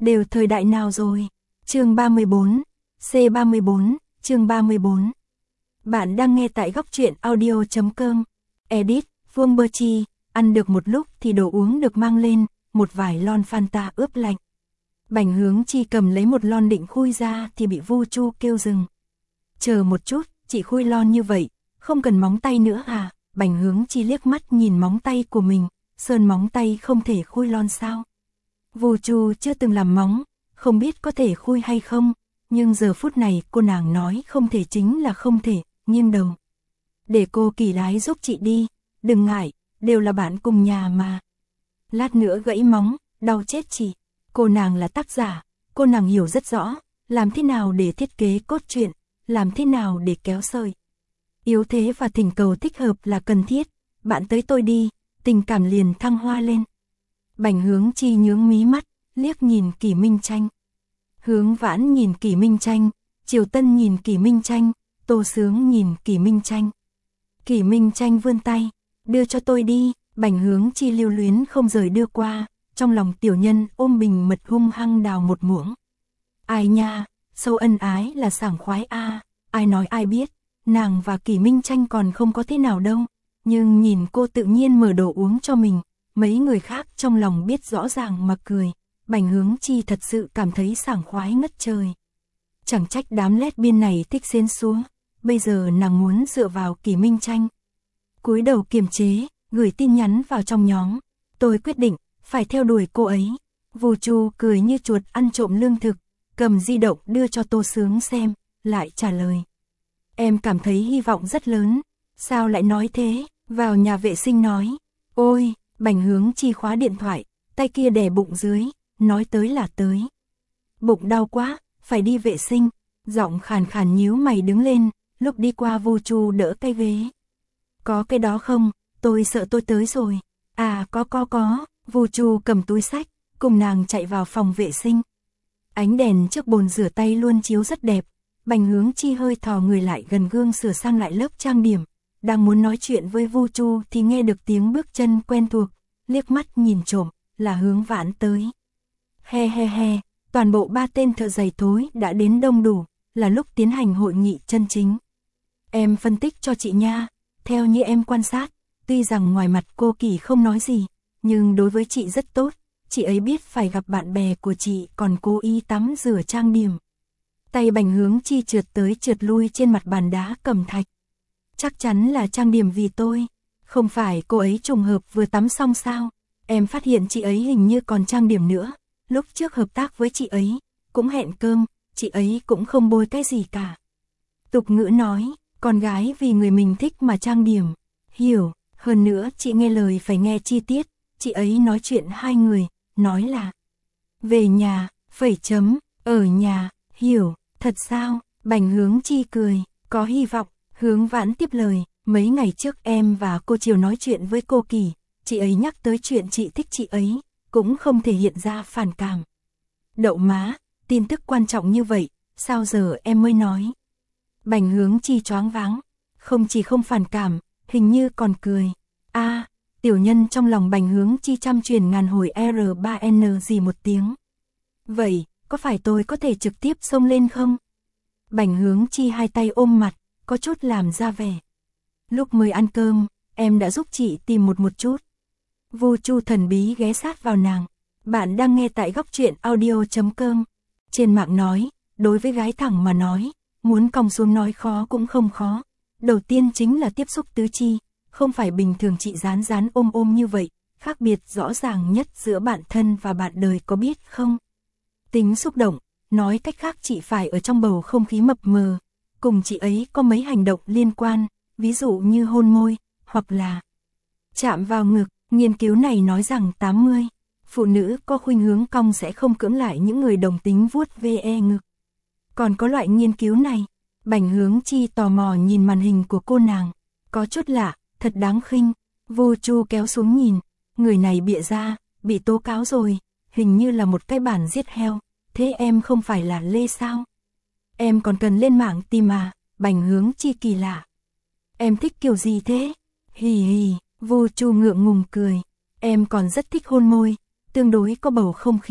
đều thời đại nào rồi? Chương 34, C34, chương 34. Bạn đang nghe tại góc truyện audio.com. Edit, Vương Bơ Chi, ăn được một lúc thì đồ uống được mang lên, một vài lon Fanta ướp lạnh. Bành Hướng Chi cầm lấy một lon định khui ra thì bị Vu Chu kêu dừng. Chờ một chút, chị khui lon như vậy, không cần móng tay nữa à? Bành Hướng Chi liếc mắt nhìn móng tay của mình, sơn móng tay không thể khui lon sao? Vu Chu chưa từng làm móng, không biết có thể khui hay không, nhưng giờ phút này cô nàng nói không thể chính là không thể, nghiêng đầu. Để cô Kỳ lái giúp chị đi, đừng ngại, đều là bạn cùng nhà mà. Lát nữa gãy móng, đau chết chị. Cô nàng là tác giả, cô nàng hiểu rất rõ, làm thế nào để thiết kế cốt truyện, làm thế nào để kéo sợi. Yếu thế và thỉnh cầu thích hợp là cần thiết, bạn tới tôi đi, tình cảm liền thăng hoa lên. Bành Hướng Chi nhướng mí mắt, liếc nhìn Kỷ Minh Tranh. Hướng Vãn nhìn Kỷ Minh Tranh, Triều Tân nhìn Kỷ Minh Tranh, Tô Sướng nhìn Kỷ Minh Tranh. Kỷ Minh Tranh vươn tay, đưa cho tôi đi. Bành Hướng Chi lưu luyến không rời đưa qua, trong lòng tiểu nhân ôm bình mật hung hăng đào một muỗng. Ai nha, sâu ân ái là sảng khoái a, ai nói ai biết, nàng và Kỷ Minh Tranh còn không có thế nào đâu, nhưng nhìn cô tự nhiên mở đồ uống cho mình, mấy người khác trong lòng biết rõ ràng mà cười. Bành Hướng Chi thật sự cảm thấy sảng khoái ngất trời. Chẳng trách đám lesbian này thích xến xúa, bây giờ nàng muốn dựa vào Kỷ Minh Tranh. Cúi đầu kiềm chế, gửi tin nhắn vào trong nhóm, tôi quyết định, phải theo đuổi cô ấy. Vu Chu cười như chuột ăn trộm lương thực, cầm di động đưa cho Tô Sướng xem, lại trả lời. Em cảm thấy hy vọng rất lớn, sao lại nói thế, vào nhà vệ sinh nói. Ôi, Bành Hướng Chi khóa điện thoại, tay kia đè bụng dưới, nói tới là tới. Bụng đau quá, phải đi vệ sinh, giọng khàn khàn nhíu mày đứng lên, lúc đi qua Vu Chu đỡ cái ghế. Có cái đó không? Tôi sợ tôi tới rồi. À có. Vu Chu cầm túi xách, cùng nàng chạy vào phòng vệ sinh. Ánh đèn trước bồn rửa tay luôn chiếu rất đẹp. Bành Hướng Chi hơi thò người lại gần gương sửa sang lại lớp trang điểm. Đang muốn nói chuyện với Vu Chu thì nghe được tiếng bước chân quen thuộc. Liếc mắt nhìn trộm, là Hướng Vãn tới. He, toàn bộ 3 tên thợ giày thối đã đến đông đủ, là lúc tiến hành hội nghị chân chính. Em phân tích cho chị nha, theo như em quan sát. Tuy rằng ngoài mặt cô Kỳ không nói gì, nhưng đối với chị rất tốt, chị ấy biết phải gặp bạn bè của chị còn cố ý tắm rửa trang điểm. Tay Bành Hướng Chi trượt tới trượt lui trên mặt bàn đá cẩm thạch. Chắc chắn là trang điểm vì tôi, không phải cô ấy trùng hợp vừa tắm xong sao, em phát hiện chị ấy hình như còn trang điểm nữa, lúc trước hợp tác với chị ấy, cũng hẹn cơm, chị ấy cũng không bôi cái gì cả. Tục ngữ nói, con gái vì người mình thích mà trang điểm, hiểu. Hơn nữa chị nghe lời phải nghe chi tiết, chị ấy nói chuyện hai người, nói là về nhà, ở nhà, hiểu, thật sao? Bành Hướng Chi cười, có hy vọng. Hướng Vãn tiếp lời, mấy ngày trước em và cô Triều nói chuyện với cô Kỳ, chị ấy nhắc tới chuyện chị thích chị ấy, cũng không thể hiện ra phản cảm. Đậu má, tin tức quan trọng như vậy, sao giờ em mới nói? Bành Hướng Chi choáng váng, không chỉ không phản cảm, hình như còn cười. Tiểu nhân trong lòng Bành Hướng Chi trăm truyền ngàn hồi R3N gì một tiếng. Vậy, có phải tôi có thể trực tiếp xông lên không? Bành Hướng Chi hai tay ôm mặt, có chút làm ra vẻ. Lúc mới ăn cơm, em đã giúp chị tìm một chút. Vu Chu thần bí ghé sát vào nàng. Bạn đang nghe tại góc truyện audio.com. Trên mạng nói, đối với gái thẳng mà nói, muốn còng xuống nói khó cũng không khó. Đầu tiên chính là tiếp xúc tứ chi. Không phải bình thường chị rán ôm như vậy, khác biệt rõ ràng nhất giữa bạn thân và bạn đời có biết không? Tính xúc động, nói cách khác chị phải ở trong bầu không khí mập mờ, cùng chị ấy có mấy hành động liên quan, ví dụ như hôn môi, hoặc là chạm vào ngực. Nghiên cứu này nói rằng 80 phụ nữ có khuynh hướng cong sẽ không cưỡng lại những người đồng tính vuốt ve ngực. Còn có loại nghiên cứu này, Bành Hướng Chi tò mò nhìn màn hình của cô nàng, có chút lạ. Thật đáng khinh. Vu Chu kéo xuống nhìn, người này bịa ra, bị tố cáo rồi, hình như là một cái bản giết heo, thế em không phải là Lê sao? Em còn cần lên mạng tìm à? Bành Hướng Chi kỳ lạ. Em thích kiểu gì thế? Hì, Vu Chu ngượng ngùng cười, em còn rất thích hôn môi, tương đối có bầu không khí,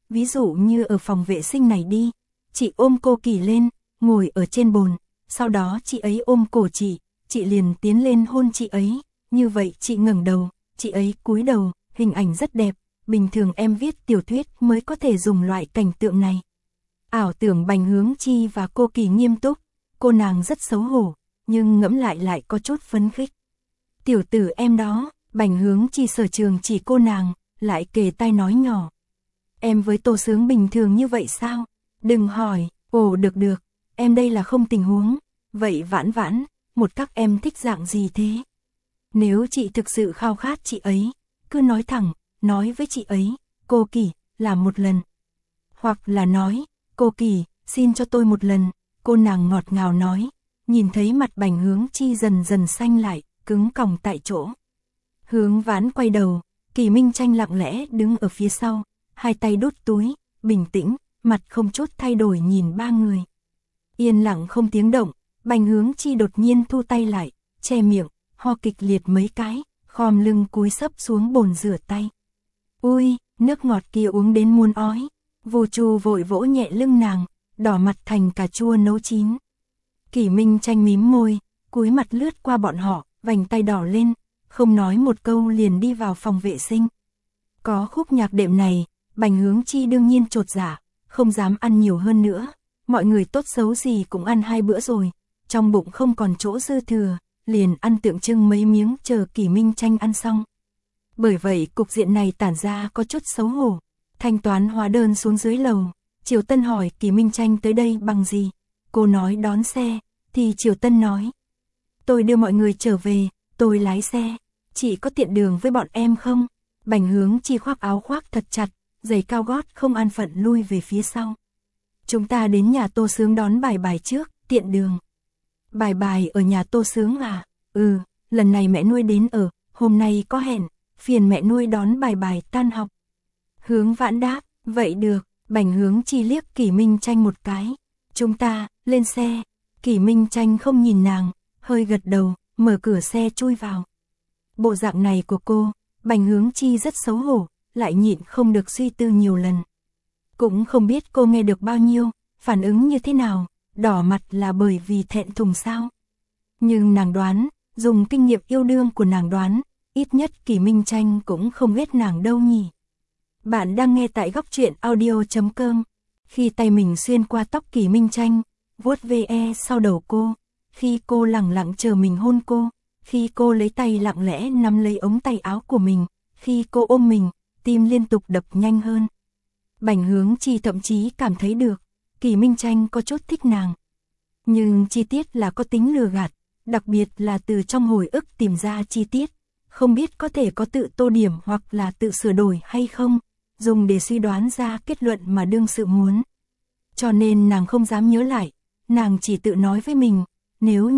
ví dụ như ở phòng vệ sinh này đi. Chị ôm cô Kỳ lên, ngồi ở trên bồn, sau đó chị ấy ôm cổ chị liền tiến lên hôn chị ấy, như vậy chị ngẩng đầu, chị ấy cúi đầu, hình ảnh rất đẹp, bình thường em viết tiểu thuyết mới có thể dùng loại cảnh tượng này. Ảo tưởng Bành Hướng Chi và cô Kỳ nghiêm túc, cô nàng rất xấu hổ, nhưng ngẫm lại có chút phấn khích. Tiểu tử em đó, Bành Hướng Chi sở trường chỉ cô nàng, lại kề tai nói nhỏ. Em với Tô Sướng bình thường như vậy sao? Đừng hỏi, ồ được, em đây là không tình huống, vậy Vãn Vãn, một các em thích dạng gì thế? Nếu chị thực sự khao khát chị ấy, cứ nói thẳng, nói với chị ấy, cô Kỳ, làm một lần. Hoặc là nói, cô Kỳ, xin cho tôi một lần, cô nàng ngọt ngào nói, nhìn thấy mặt Bành Hướng Chi dần dần xanh lại, cứng còng tại chỗ. Hướng Vãn quay đầu, Kỳ Minh Tranh lặng lẽ đứng ở phía sau, hai tay đút túi, bình tĩnh, mặt không chút thay đổi nhìn ba người. Yên lặng không tiếng động, Bành Hướng Chi đột nhiên thu tay lại, che miệng, ho kịch liệt mấy cái, khom lưng cúi sấp xuống bồn rửa tay. Ui, nước ngọt kia uống đến muôn ói. Vô Chu vội vỗ nhẹ lưng nàng, đỏ mặt thành cà chua nấu chín. Kỳ Minh Tranh mím môi, cúi mặt lướt qua bọn họ, vành tay đỏ lên, không nói một câu liền đi vào phòng vệ sinh. Có khúc nhạc đệm này, Bành Hướng Chi đương nhiên chột dạ, không dám ăn nhiều hơn nữa. Mọi người tốt xấu gì cũng ăn 2 bữa rồi, trong bụng không còn chỗ dư thừa, liền ăn tượng trưng mấy miếng chờ Kỳ Minh Tranh ăn xong. Bởi vậy cục diện này tản ra có chút xấu hổ. Thanh toán hóa đơn xuống dưới lầu, Triều Tân hỏi Kỳ Minh Tranh tới đây bằng gì? Cô nói đón xe, thì Triều Tân nói. Tôi đưa mọi người trở về, tôi lái xe, chị có tiện đường với bọn em không? Bành Hướng Chi khoác áo khoác thật chặt, giày cao gót không an phận lui về phía sau. Chúng ta đến nhà Tô Sướng đón Bài trước, tiện đường. Bài ở nhà Tô Sướng à? Ừ, lần này mẹ nuôi đến ở, hôm nay có hẹn, phiền mẹ nuôi đón Bài tan học. Hướng Vãn đáp, vậy được. Bành Hướng Chi liếc Kỳ Minh Tranh một cái. Chúng ta, lên xe. Kỳ Minh Tranh không nhìn nàng, hơi gật đầu, mở cửa xe chui vào. Bộ dạng này của cô, Bành Hướng Chi rất xấu hổ, lại nhịn không được suy tư nhiều lần. Cũng không biết cô nghe được bao nhiêu, phản ứng như thế nào, đỏ mặt là bởi vì thẹn thùng sao. Nhưng nàng đoán, dùng kinh nghiệm yêu đương của nàng đoán, ít nhất Kỳ Minh Tranh cũng không ghét nàng đâu nhỉ. Bạn đang nghe tại góc truyện audio.com. Khi tay mình xuyên qua tóc Kỳ Minh Tranh, vuốt ve sau đầu cô, khi cô lẳng lặng chờ mình hôn cô, khi cô lấy tay lặng lẽ nắm lấy ống tay áo của mình, khi cô ôm mình, tim liên tục đập nhanh hơn. Bành Hướng Chi thậm chí cảm thấy được, Kỳ Minh Tranh có chút thích nàng. Nhưng chi tiết là có tính lừa gạt, đặc biệt là từ trong hồi ức tìm ra chi tiết, không biết có thể có tự tô điểm hoặc là tự sửa đổi hay không, dùng để suy đoán ra kết luận mà đương sự muốn. Cho nên nàng không dám nhớ lại, nàng chỉ tự nói với mình, nếu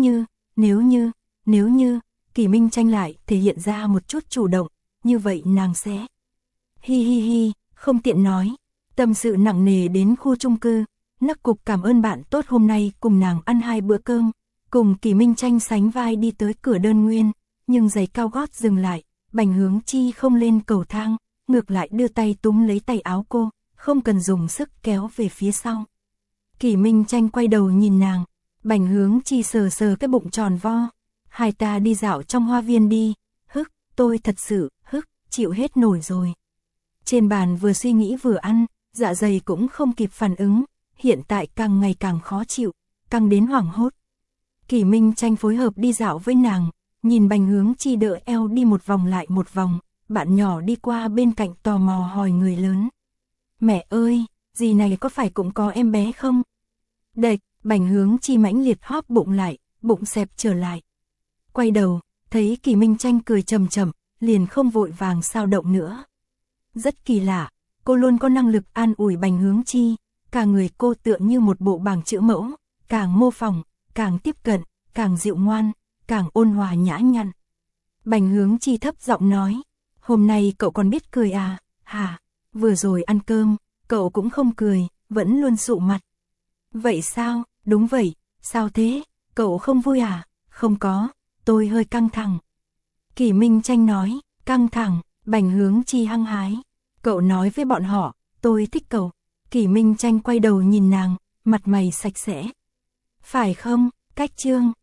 như, Kỳ Minh Tranh lại thể hiện ra một chút chủ động, như vậy nàng sẽ. Hi, không tiện nói, tâm sự nặng nề đến khu chung cư, nấc cục cảm ơn bạn tốt hôm nay cùng nàng ăn 2 bữa cơm, cùng Kỳ Minh Tranh sánh vai đi tới cửa đơn nguyên, nhưng giày cao gót dừng lại, Bành Hướng Chi không lên cầu thang, ngược lại đưa tay túm lấy tay áo cô, không cần dùng sức kéo về phía sau. Kỳ Minh Tranh quay đầu nhìn nàng, Bành Hướng Chi sờ sờ cái bụng tròn vo, hai ta đi dạo trong hoa viên đi, tôi thật sự, chịu hết nổi rồi. Trên bàn vừa suy nghĩ vừa ăn, dạ dày cũng không kịp phản ứng, hiện tại càng ngày càng khó chịu, căng đến hoảng hốt. Kỳ Minh Tranh phối hợp đi dạo với nàng, nhìn Bành Hướng Chi đỡ eo đi một vòng lại một vòng, bạn nhỏ đi qua bên cạnh tò mò hỏi người lớn. Mẹ ơi, dì này có phải cũng có em bé không? Đệch, Bành Hướng Chi mãnh liệt hóp bụng lại, bụng xẹp trở lại. Quay đầu, thấy Kỳ Minh Tranh cười chậm chậm, liền không vội vàng sao động nữa. Rất kỳ lạ, cô luôn có năng lực an ủi Bành Hướng Chi, cả người cô tựa như một bộ bảng chữ mẫu, càng mô phỏng, càng tiếp cận, càng dịu ngoan, càng ôn hòa nhã nhặn. Bành Hướng Chi thấp giọng nói, hôm nay cậu còn biết cười à, hả? Vừa rồi ăn cơm, cậu cũng không cười, vẫn luôn sụ mặt. Vậy sao? Đúng vậy, sao thế? Cậu không vui à? Không có, tôi hơi căng thẳng. Kỳ Minh Tranh nói, căng thẳng, Bành Hướng Chi hăng hái. Cậu nói với bọn họ, tôi thích cậu. Kỷ Minh Tranh quay đầu nhìn nàng, mặt mày sạch sẽ. Phải không, Cách Trương?